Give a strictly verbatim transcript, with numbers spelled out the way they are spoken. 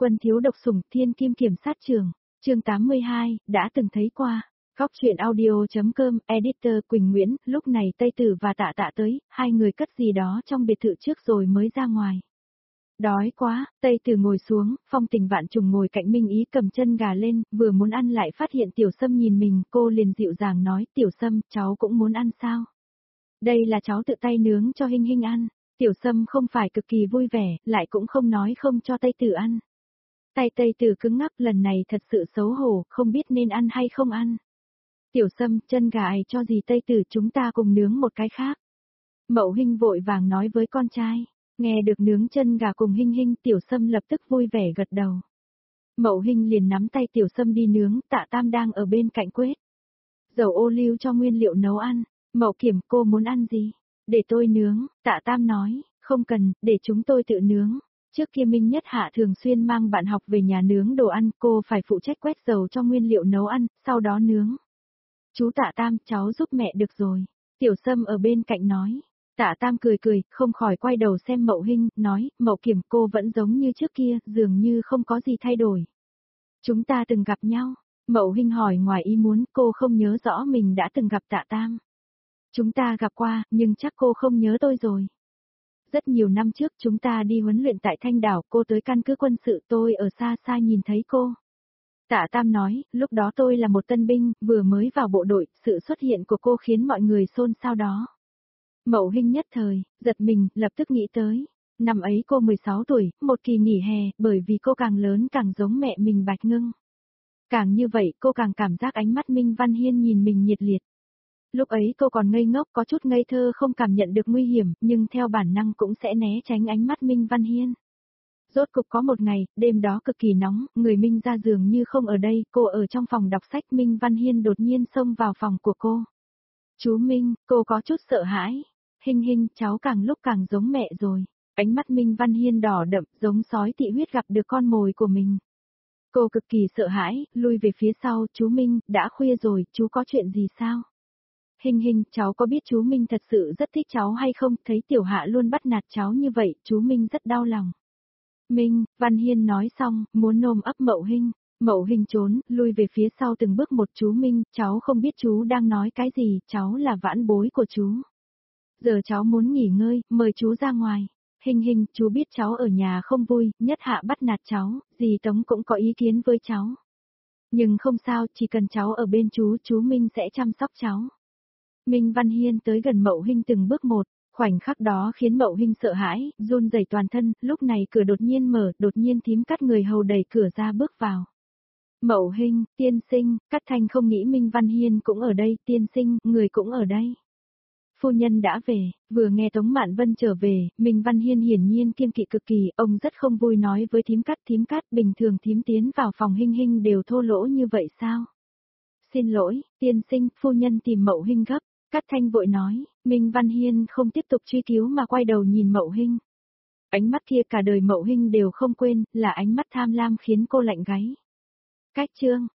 Quân thiếu độc sủng thiên kim kiểm sát trường, chương tám mươi hai, đã từng thấy qua. Góc truyện audio.com, editor Quỳnh Nguyễn, lúc này Tây Tử và Tạ Tạ tới, hai người cất gì đó trong biệt thự trước rồi mới ra ngoài. Đói quá, Tây Tử ngồi xuống, Phong Tình Vạn Trùng ngồi cạnh Minh Ý cầm chân gà lên, vừa muốn ăn lại phát hiện Tiểu Sâm nhìn mình, cô liền dịu dàng nói, Tiểu Sâm, cháu cũng muốn ăn sao? Đây là cháu tự tay nướng cho Hinh Hinh ăn. Tiểu Sâm không phải cực kỳ vui vẻ, lại cũng không nói không cho Tây Tử ăn. Tay Tây Tử cứng ngắc, lần này thật sự xấu hổ, không biết nên ăn hay không ăn. Tiểu Sâm, chân gà ấy cho gì Tây Tử, chúng ta cùng nướng một cái khác. Mậu Hinh vội vàng nói với con trai. Nghe được nướng chân gà cùng Hinh Hinh, Tiểu Sâm lập tức vui vẻ gật đầu. Mậu Hinh liền nắm tay Tiểu Sâm đi nướng, Tạ Tam đang ở bên cạnh quét dầu ô liu cho nguyên liệu nấu ăn. Mậu Kiểm, cô muốn ăn gì? Để tôi nướng, Tạ Tam nói, không cần, để chúng tôi tự nướng. Trước kia Minh Nhất Hạ thường xuyên mang bạn học về nhà nướng đồ ăn, cô phải phụ trách quét dầu cho nguyên liệu nấu ăn, sau đó nướng. Chú Tạ Tam, cháu giúp mẹ được rồi. Tiểu Sâm ở bên cạnh nói. Tạ Tam cười cười, không khỏi quay đầu xem Mậu Hinh, nói, Mậu Kiểm, cô vẫn giống như trước kia, dường như không có gì thay đổi. Chúng ta từng gặp nhau. Mậu Hinh hỏi ngoài ý muốn, cô không nhớ rõ mình đã từng gặp Tạ Tam. Chúng ta gặp qua, nhưng chắc cô không nhớ tôi rồi. Rất nhiều năm trước chúng ta đi huấn luyện tại Thanh Đảo, cô tới căn cứ quân sự, tôi ở xa xa nhìn thấy cô. Tạ Tam nói, lúc đó tôi là một tân binh, vừa mới vào bộ đội, sự xuất hiện của cô khiến mọi người xôn xao đó. Mậu Hinh nhất thời, giật mình, lập tức nghĩ tới. Năm ấy cô mười sáu tuổi, một kỳ nghỉ hè, bởi vì cô càng lớn càng giống mẹ mình Bạch Ngưng. Càng như vậy cô càng cảm giác ánh mắt Minh Văn Hiên nhìn mình nhiệt liệt. Lúc ấy cô còn ngây ngốc, có chút ngây thơ, không cảm nhận được nguy hiểm, nhưng theo bản năng cũng sẽ né tránh ánh mắt Minh Văn Hiên. Rốt cục có một ngày, đêm đó cực kỳ nóng, người Minh ra giường như không ở đây, cô ở trong phòng đọc sách, Minh Văn Hiên đột nhiên xông vào phòng của cô. Chú Minh, cô có chút sợ hãi. Hinh Hinh, cháu càng lúc càng giống mẹ rồi. Ánh mắt Minh Văn Hiên đỏ đậm, giống sói tị huyết gặp được con mồi của mình. Cô cực kỳ sợ hãi, lui về phía sau, chú Minh, đã khuya rồi, chú có chuyện gì sao? Hinh Hinh, cháu có biết chú Minh thật sự rất thích cháu hay không, thấy Tiểu Hạ luôn bắt nạt cháu như vậy, chú Minh rất đau lòng. Minh, Văn Hiên nói xong, muốn ôm ấp Mậu Hinh. Mậu Hinh trốn, lui về phía sau từng bước một. Chú Minh, cháu không biết chú đang nói cái gì, cháu là vãn bối của chú. Giờ cháu muốn nghỉ ngơi, mời chú ra ngoài. Hinh Hinh, chú biết cháu ở nhà không vui, Nhất Hạ bắt nạt cháu, dì Tống cũng có ý kiến với cháu. Nhưng không sao, chỉ cần cháu ở bên chú, chú Minh sẽ chăm sóc cháu. Minh Văn Hiên tới gần Mậu Hinh từng bước một, khoảnh khắc đó khiến Mậu Hinh sợ hãi, run rẩy toàn thân, lúc này cửa đột nhiên mở, đột nhiên thím Cắt người hầu đẩy cửa ra bước vào. Mậu Hinh, tiên sinh, Cát Thanh không nghĩ Minh Văn Hiên cũng ở đây, tiên sinh, người cũng ở đây. Phu nhân đã về, vừa nghe Tống Mạn Vân trở về, Minh Văn Hiên hiển nhiên kiêng kỵ cực kỳ, ông rất không vui nói với thím Cát, thím Cát, bình thường thím tiến vào phòng Hinh Hinh đều thô lỗ như vậy sao? Xin lỗi, tiên sinh, phu nhân tìm Mậu Hinh gấp. Cát Thanh vội nói, Minh Văn Hiên không tiếp tục truy cứu mà quay đầu nhìn Mậu Hinh. Ánh mắt kia cả đời Mậu Hinh đều không quên, là ánh mắt tham lam khiến cô lạnh gáy. Cách chương,